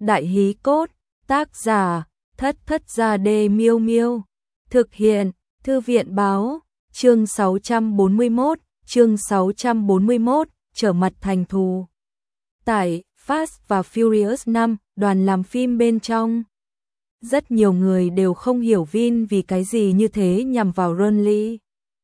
Đại hí cốt, tác giả, Thất Thất Gia Đê Miêu Miêu. Thực hiện, Thư viện báo, chương 641, trở mặt thành thù. Tải, Fast và Furious 5, đoàn làm phim bên trong. Rất nhiều người đều không hiểu Vin vì cái gì như thế nhằm vào Ronly.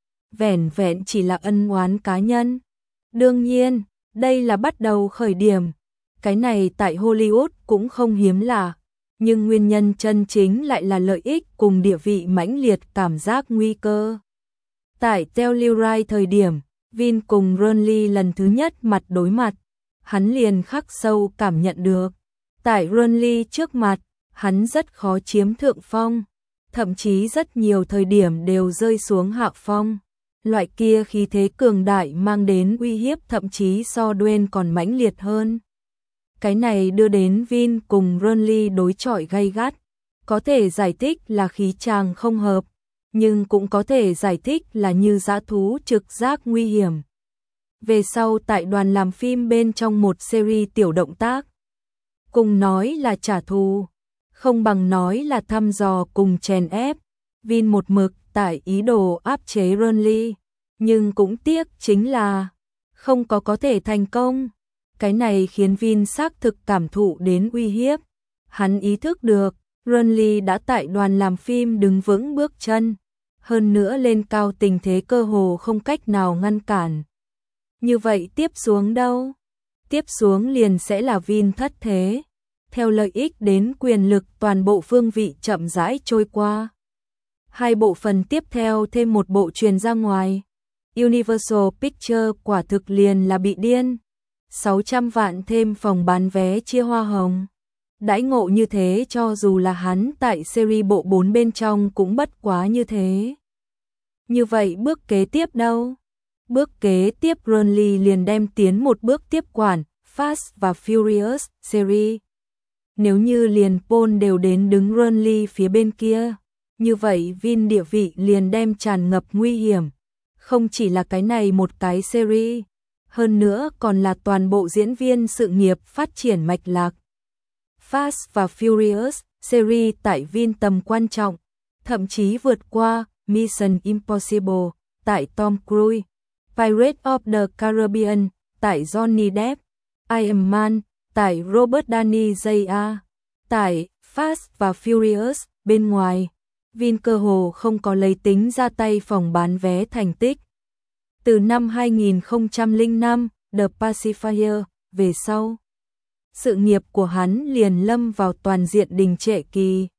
Vẻn vẹn chỉ là ân oán cá nhân. Đương nhiên, đây là bắt đầu khởi điểm. Cái này tại Hollywood cũng không hiếm lạ, nhưng nguyên nhân chân chính lại là lợi ích cùng địa vị mãnh liệt cảm giác nguy cơ. Tại Telluride thời điểm, Vin cùng Ronly lần thứ nhất mặt đối mặt, hắn liền khắc sâu cảm nhận được. Tại Ronly trước mặt, hắn rất khó chiếm thượng phong, thậm chí rất nhiều thời điểm đều rơi xuống hạ phong. Loại kia khí thế cường đại mang đến uy hiếp thậm chí so Dwayne còn mãnh liệt hơn. Cái này đưa đến Vin cùng Ronly đối chọi gay gắt, có thể giải thích là khí chàng không hợp, nhưng cũng có thể giải thích là như dã thú trực giác nguy hiểm. Về sau tại đoàn làm phim bên trong một series tiểu động tác, cùng nói là trả thù, không bằng nói là thăm dò cùng chèn ép. Vin một mực tại ý đồ áp chế Ronly, nhưng cũng tiếc chính là không có thể thành công. Cái này khiến Vin xác thực cảm thụ đến uy hiếp. Hắn ý thức được, Ronly đã tại đoàn làm phim đứng vững bước chân, hơn nữa lên cao tình thế cơ hồ không cách nào ngăn cản. Như vậy tiếp xuống đâu? Tiếp xuống liền sẽ là Vin thất thế. Theo lợi ích đến quyền lực toàn bộ phương vị chậm rãi trôi qua. Hai bộ phần tiếp theo thêm một bộ truyền ra ngoài. Universal Pictures quả thực liền là bị điên. 600 vạn thêm phòng bán vé chia hoa hồng. Đãi ngộ như thế cho dù là hắn tại series bộ 4 bên trong cũng bất quá như thế. Như vậy bước kế tiếp đâu? Bước kế tiếp Ronly liền đem tiến một bước tiếp quản Fast và Furious series. Nếu như liền Paul đều đến đứng Ronly phía bên kia, như vậy Vin địa vị liền đem tràn ngập nguy hiểm. Không chỉ là cái này một cái series, hơn nữa còn là toàn bộ diễn viên sự nghiệp phát triển mạch lạc. Fast và Furious series tại Vin tầm quan trọng, thậm chí vượt qua Mission Impossible tại Tom Cruise, Pirates of the Caribbean tại Johnny Depp, Iron Man tại Robert Downey Jr. Tại Fast và Furious bên ngoài, Vin cơ hồ không có lấy tính ra tay phòng bán vé thành tích. Từ năm 2005, The Pacifier về sau, sự nghiệp của hắn liền lâm vào toàn diện đình trệ kỳ.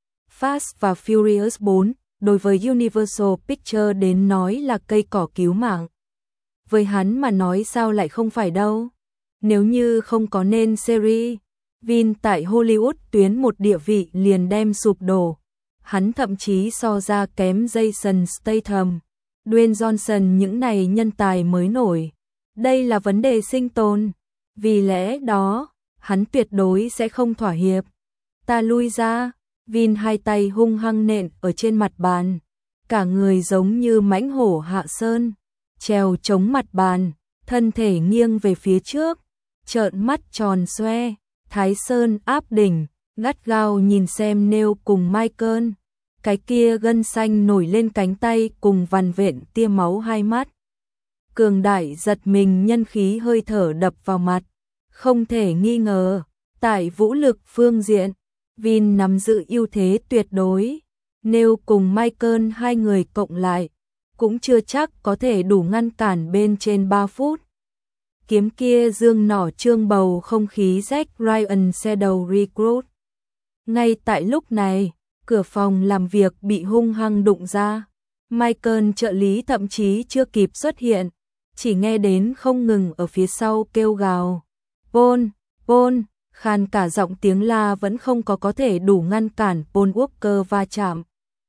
Fast và Furious 4 đối với Universal Pictures đến nói là cây cỏ cứu mạng. Với hắn mà nói sao lại không phải đâu. Nếu như không có nên series, Vin tại Hollywood tuyến một địa vị liền đem sụp đổ. Hắn thậm chí so ra kém Jason Statham, Dwayne Johnson những này nhân tài mới nổi. Đây là vấn đề sinh tồn. Vì lẽ đó, hắn tuyệt đối sẽ không thỏa hiệp. Ta lui ra. Vin hai tay hung hăng nện ở trên mặt bàn. Cả người giống như mãnh hổ hạ sơn. Trèo chống mặt bàn, thân thể nghiêng về phía trước. Trợn mắt tròn xoe, Thái Sơn áp đỉnh, gắt gao nhìn xem Neil cùng Michael. Cái kia gân xanh nổi lên cánh tay cùng vằn vện tia máu hai mắt. Cường đại giật mình nhân khí hơi thở đập vào mặt. Không thể nghi ngờ, tại vũ lực phương diện, Vin nắm giữ ưu thế tuyệt đối. Neil cùng Michael hai người cộng lại, cũng chưa chắc có thể đủ ngăn cản bên trên 3 phút. Kiếm kia dương nỏ trương bầu không khí Jack Ryan Shadow Recruit. Ngay tại lúc này, cửa phòng làm việc bị hung hăng đụng ra. Michael trợ lý thậm chí chưa kịp xuất hiện, chỉ nghe đến không ngừng ở phía sau kêu gào. Paul, Paul, khan cả giọng tiếng la vẫn không có thể đủ ngăn cản Paul Walker va chạm.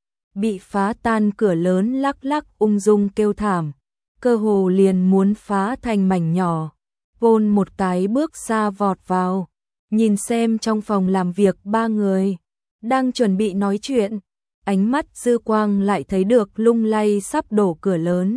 Bị phá tan cửa lớn lắc lắc ung dung kêu thảm, cơ hồ liền muốn phá thành mảnh nhỏ. Paul một cái bước xa vọt vào, nhìn xem trong phòng làm việc ba người đang chuẩn bị nói chuyện, ánh mắt dư quang lại thấy được lung lay sắp đổ cửa lớn.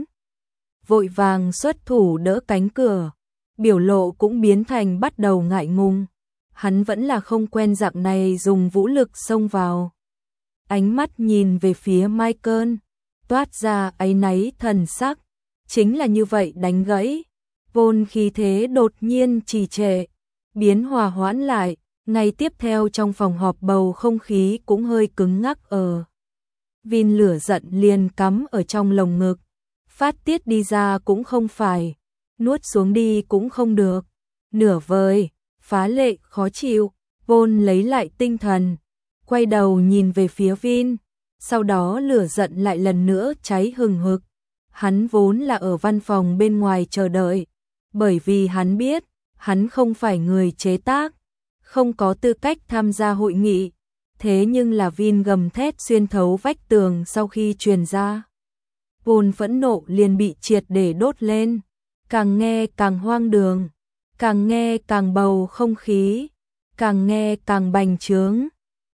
Vội vàng xuất thủ đỡ cánh cửa, biểu lộ cũng biến thành bắt đầu ngại ngùng. hắn vẫn là không quen dạng này dùng vũ lực xông vào. Ánh mắt nhìn về phía Michael, toát ra áy náy thần sắc, chính là như vậy đánh gãy. Paul khí thế đột nhiên trì trệ, biến hòa hoãn lại, ngay tiếp theo trong phòng họp bầu không khí cũng hơi cứng ngắc ở. Vin lửa giận liền cắm ở trong lồng ngực, phát tiết đi ra cũng không phải, nuốt xuống đi cũng không được. Nửa vời, phá lệ khó chịu, Paul lấy lại tinh thần, quay đầu nhìn về phía Vin, sau đó lửa giận lại lần nữa cháy hừng hực. Hắn vốn là ở văn phòng bên ngoài chờ đợi, bởi vì hắn biết, hắn không phải người chế tác, không có tư cách tham gia hội nghị. Thế nhưng là Vin gầm thét xuyên thấu vách tường sau khi truyền ra. Paul phẫn nộ liền bị triệt để đốt lên, càng nghe càng hoang đường, càng nghe càng bầu không khí, càng nghe càng bành trướng.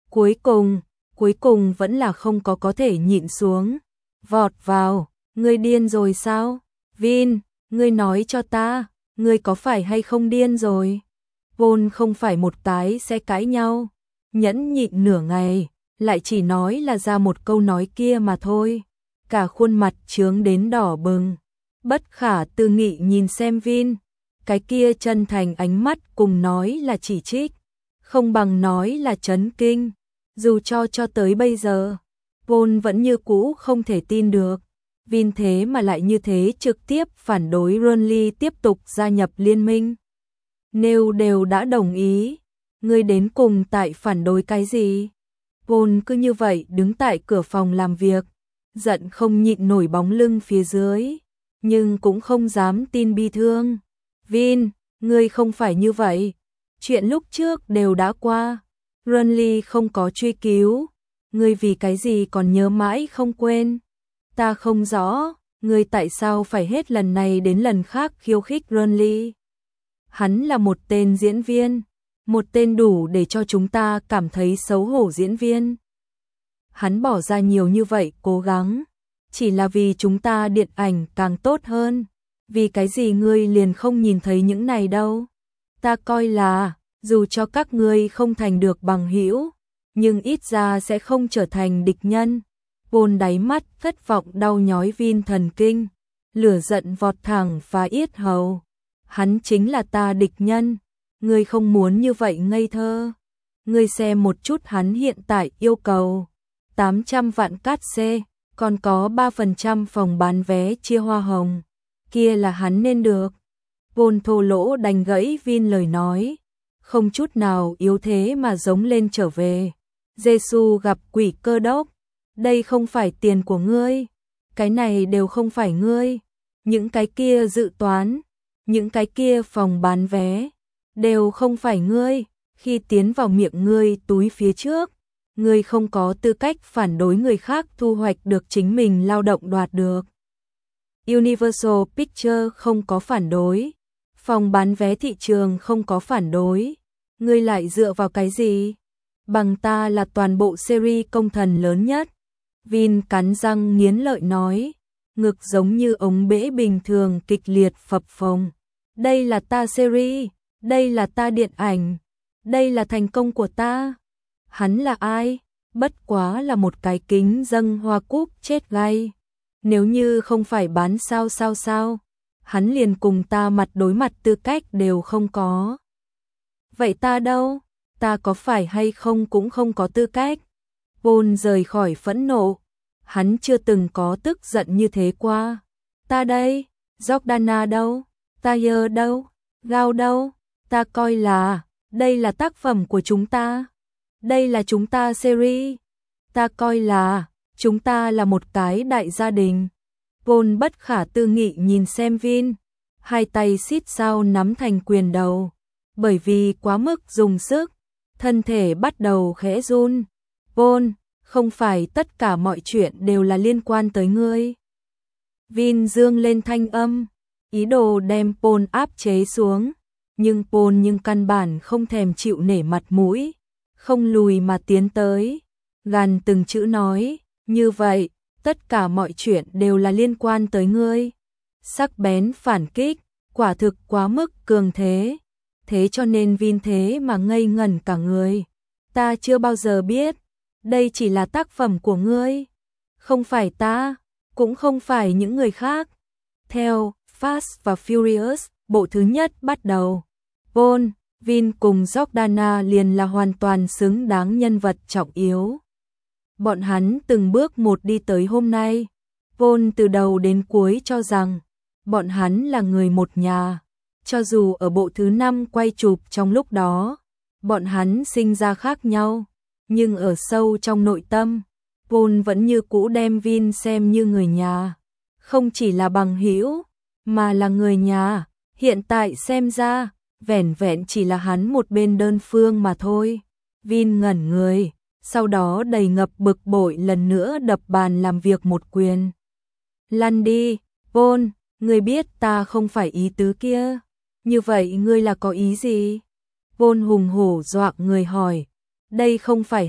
Cuối cùng vẫn là không có thể nhịn xuống, vọt vào, ngươi điên rồi sao? Vin, ngươi nói cho ta, ngươi có phải hay không điên rồi? Paul không phải một tái sẽ cãi nhau, nhẫn nhịn nửa ngày, lại chỉ nói là ra một câu nói kia mà thôi. Cả khuôn mặt trướng đến đỏ bừng, bất khả tư nghị nhìn xem Vin, cái kia chân thành ánh mắt cùng nói là chỉ trích, không bằng nói là chấn kinh. Dù cho tới bây giờ, Paul vẫn như cũ không thể tin được, Vin thế mà lại như thế trực tiếp phản đối Ronly tiếp tục gia nhập liên minh. Nếu đều đã đồng ý, ngươi đến cùng tại phản đối cái gì? Paul cứ như vậy đứng tại cửa phòng làm việc, giận không nhịn nổi bóng lưng phía dưới, nhưng cũng không dám tin bi thương. Vin, ngươi không phải như vậy, chuyện lúc trước đều đã qua, Ronly không có truy cứu, ngươi vì cái gì còn nhớ mãi không quên? Ta không rõ, ngươi tại sao phải hết lần này đến lần khác khiêu khích Ronly? Hắn là một tên diễn viên, một tên đủ để cho chúng ta cảm thấy xấu hổ diễn viên. Hắn bỏ ra nhiều như vậy cố gắng, chỉ là vì chúng ta điện ảnh càng tốt hơn. Vì cái gì ngươi liền không nhìn thấy những này đâu? Ta coi là, dù cho các ngươi không thành được bằng hữu, nhưng ít ra sẽ không trở thành địch nhân. Paul đáy mắt thất vọng đau nhói Vin thần kinh, lửa giận vọt thẳng và yết hầu. Hắn chính là ta địch nhân, ngươi không muốn như vậy ngây thơ. Ngươi xem một chút hắn hiện tại yêu cầu 800 vạn cát xê, còn có 3% phòng bán vé chia hoa hồng, kia là hắn nên được. Paul thô lỗ đánh gãy Vin lời nói, không chút nào yếu thế mà giống lên trở về. Giê-xu gặp quỷ cơ đốc, đây không phải tiền của ngươi, cái này đều không phải ngươi, những cái kia dự toán, những cái kia phòng bán vé, đều không phải ngươi, khi tiến vào miệng ngươi túi phía trước, ngươi không có tư cách phản đối người khác thu hoạch được chính mình lao động đoạt được. Universal Pictures không có phản đối, phòng bán vé thị trường không có phản đối, ngươi lại dựa vào cái gì? Bằng ta là toàn bộ series công thần lớn nhất. Vin cắn răng nghiến lợi nói, ngực giống như ống bể bình thường kịch liệt phập phồng. Đây là ta series, đây là ta điện ảnh, đây là thành công của ta. Hắn là ai? Bất quá là một cái kính dâng hoa cúc chết gay. Nếu như không phải bán sao, hắn liền cùng ta mặt đối mặt tư cách đều không có. Vậy ta đâu? Ta có phải hay không cũng không có tư cách. Paul rời khỏi phẫn nộ. Hắn chưa từng có tức giận như thế qua. Ta đây? Jordana đâu? Taylor đâu? Gao đâu? Ta coi là, đây là tác phẩm của chúng ta. Đây là chúng ta series. Ta coi là, chúng ta là một cái đại gia đình. Paul bất khả tư nghị nhìn xem Vin, hai tay xít sao nắm thành quyền đầu. Bởi vì quá mức dùng sức, thân thể bắt đầu khẽ run. Paul, không phải tất cả mọi chuyện đều là liên quan tới ngươi. Vin dương lên thanh âm, ý đồ đem Paul áp chế xuống. Nhưng Paul căn bản không thèm chịu nể mặt mũi, không lùi mà tiến tới, gằn từng chữ nói, như vậy, tất cả mọi chuyện đều là liên quan tới ngươi. Sắc bén phản kích, quả thực quá mức cường thế. thế cho nên Vin thế mà ngây ngẩn cả người. Ta chưa bao giờ biết, đây chỉ là tác phẩm của ngươi. Không phải ta, cũng không phải những người khác. Theo Fast và Furious, bộ thứ nhất bắt đầu. Paul, Vin cùng Jordana liền là hoàn toàn xứng đáng nhân vật trọng yếu. Bọn hắn từng bước một đi tới hôm nay. Paul từ đầu đến cuối cho rằng bọn hắn là người một nhà. Cho dù ở bộ thứ 5 quay chụp trong lúc đó, bọn hắn sinh ra khác nhau, nhưng ở sâu trong nội tâm, Paul vẫn như cũ đem Vin xem như người nhà. Không chỉ là bằng hữu, mà là người nhà. Hiện tại xem ra, vẻn vẹn chỉ là hắn một bên đơn phương mà thôi. Vin ngẩn người, sau đó đầy ngập bực bội lần nữa đập bàn làm việc một quyền. Lăn đi, Paul, ngươi biết ta không phải ý tứ kia. Như vậy ngươi là có ý gì? Paul hùng hổ dọa người hỏi. Đây không phải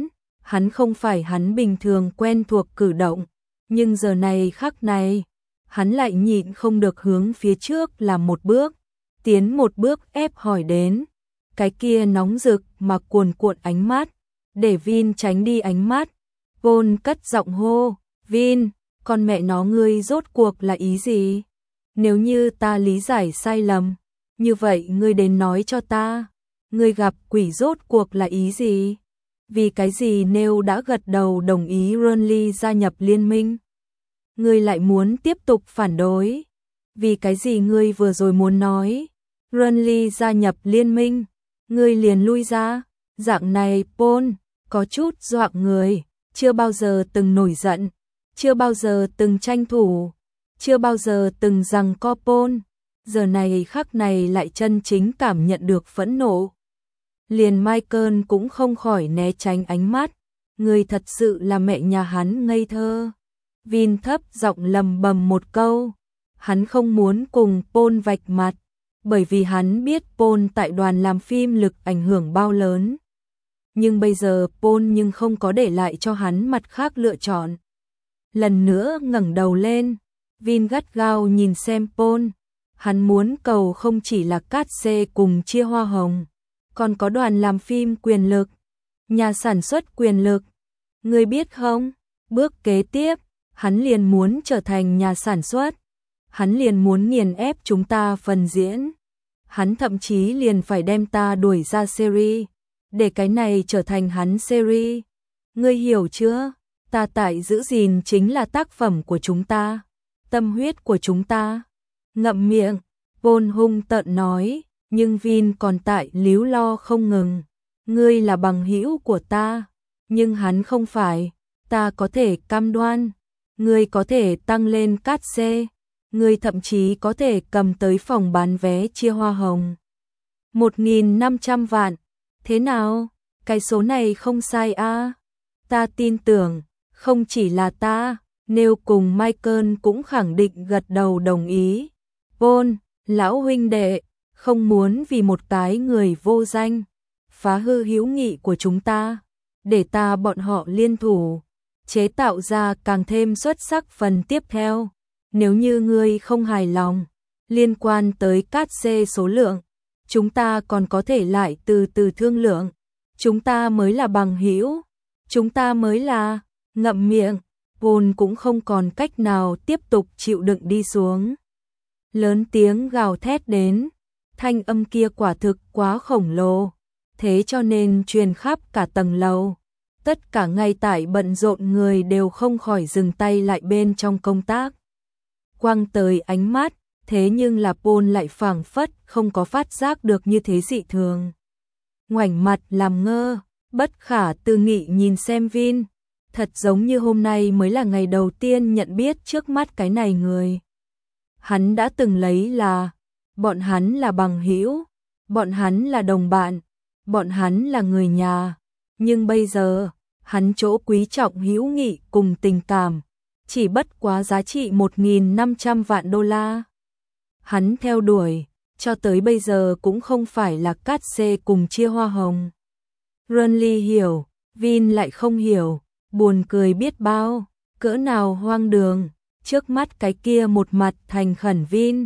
hắn không phải hắn bình thường quen thuộc cử động. Nhưng giờ này khắc này, hắn lại nhịn không được hướng phía trước làm một bước. Tiến một bước ép hỏi đến. Cái kia nóng rực mà cuồn cuộn ánh mắt. Để Vin tránh đi ánh mắt. Paul cất giọng hô. Vin, con mẹ nó ngươi rốt cuộc là ý gì? Nếu như ta lý giải sai lầm, như vậy ngươi đến nói cho ta. Ngươi gặp quỷ rốt cuộc là ý gì? Vì cái gì nếu đã gật đầu đồng ý Renly gia nhập liên minh, ngươi lại muốn tiếp tục phản đối? Vì cái gì ngươi vừa rồi muốn nói Renly gia nhập liên minh, ngươi liền lui ra? Dạng này Paul có chút dọa người, chưa bao giờ từng nổi giận, chưa bao giờ từng tranh thủ, chưa bao giờ từng giằng co Paul, giờ này khắc này lại chân chính cảm nhận được phẫn nộ. Liền Michael cũng không khỏi né tránh ánh mắt, người thật sự là mẹ nhà hắn ngây thơ. Vin thấp giọng lầm bầm một câu, hắn không muốn cùng Paul vạch mặt, bởi vì hắn biết Paul tại đoàn làm phim lực ảnh hưởng bao lớn. Nhưng bây giờ Paul nhưng không có để lại cho hắn mặt khác lựa chọn. Lần nữa ngẩng đầu lên, Vin gắt gao nhìn xem Paul, hắn muốn cầu không chỉ là cát xê cùng chia hoa hồng, còn có đoàn làm phim quyền lực, nhà sản xuất quyền lực. Ngươi biết không, bước kế tiếp, hắn liền muốn trở thành nhà sản xuất, hắn liền muốn nghiền ép chúng ta phần diễn, hắn thậm chí liền phải đem ta đuổi ra series, để cái này trở thành hắn series. Ngươi hiểu chưa? Ta tại giữ gìn chính là tác phẩm của chúng ta, tâm huyết của chúng ta. Ngậm miệng, Paul hung tợn nói, nhưng Vin còn tại líu lo không ngừng. Ngươi là bằng hữu của ta, nhưng hắn không phải. Ta có thể cam đoan, ngươi có thể tăng lên cát xê, ngươi thậm chí có thể cầm tới phòng bán vé chia hoa hồng 1.500 vạn. Thế nào? Cái số này không sai à? Ta tin tưởng, không chỉ là ta, Neil cùng Michael cũng khẳng định gật đầu đồng ý. Paul, lão huynh đệ, không muốn vì một cái người vô danh phá hư hữu nghị của chúng ta, để ta bọn họ liên thủ chế tạo ra càng thêm xuất sắc phần tiếp theo. Nếu như ngươi không hài lòng liên quan tới cát xê số lượng, chúng ta còn có thể lại từ từ thương lượng. Chúng ta mới là bằng hữu, chúng ta mới là. Ngậm miệng, Paul cũng không còn cách nào tiếp tục chịu đựng đi xuống. Lớn tiếng gào thét đến, thanh âm kia quả thực quá khổng lồ, thế cho nên truyền khắp cả tầng lầu. Tất cả ngay tại bận rộn người đều không khỏi dừng tay lại bên trong công tác. Quăng tới ánh mắt, thế nhưng là Paul lại phảng phất không có phát giác được như thế dị thường. Ngoảnh mặt làm ngơ, bất khả tư nghị nhìn xem Vin, thật giống như hôm nay mới là ngày đầu tiên nhận biết trước mắt cái này người. Hắn đã từng lấy là, bọn hắn là bằng hữu, bọn hắn là đồng bạn, bọn hắn là người nhà, nhưng bây giờ, hắn chỗ quý trọng hữu nghị cùng tình cảm, chỉ bất quá giá trị 1.500 vạn đô la. Hắn theo đuổi, cho tới bây giờ cũng không phải là cát xê cùng chia hoa hồng. Renly hiểu, Vin lại không hiểu, buồn cười biết bao, cỡ nào hoang đường, trước mắt cái kia một mặt thành khẩn Vin,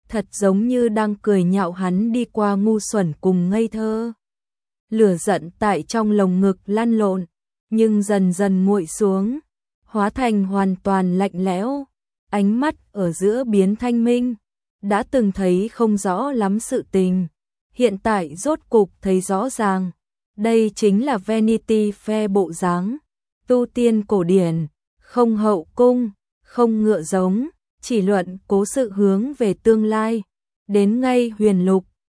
thật giống như đang cười nhạo hắn đi qua ngu xuẩn cùng ngây thơ. Lửa giận tại trong lồng ngực lăn lộn, nhưng dần dần nguội xuống, hóa thành hoàn toàn lạnh lẽo, ánh mắt ở giữa biến thanh minh, đã từng thấy không rõ lắm sự tình, hiện tại rốt cục thấy rõ ràng, đây chính là Vanity Fair bộ dáng, tu tiên cổ điển, không hậu cung, không ngựa giống, chỉ luận cố sự hướng về tương lai, đến ngay huyền lục,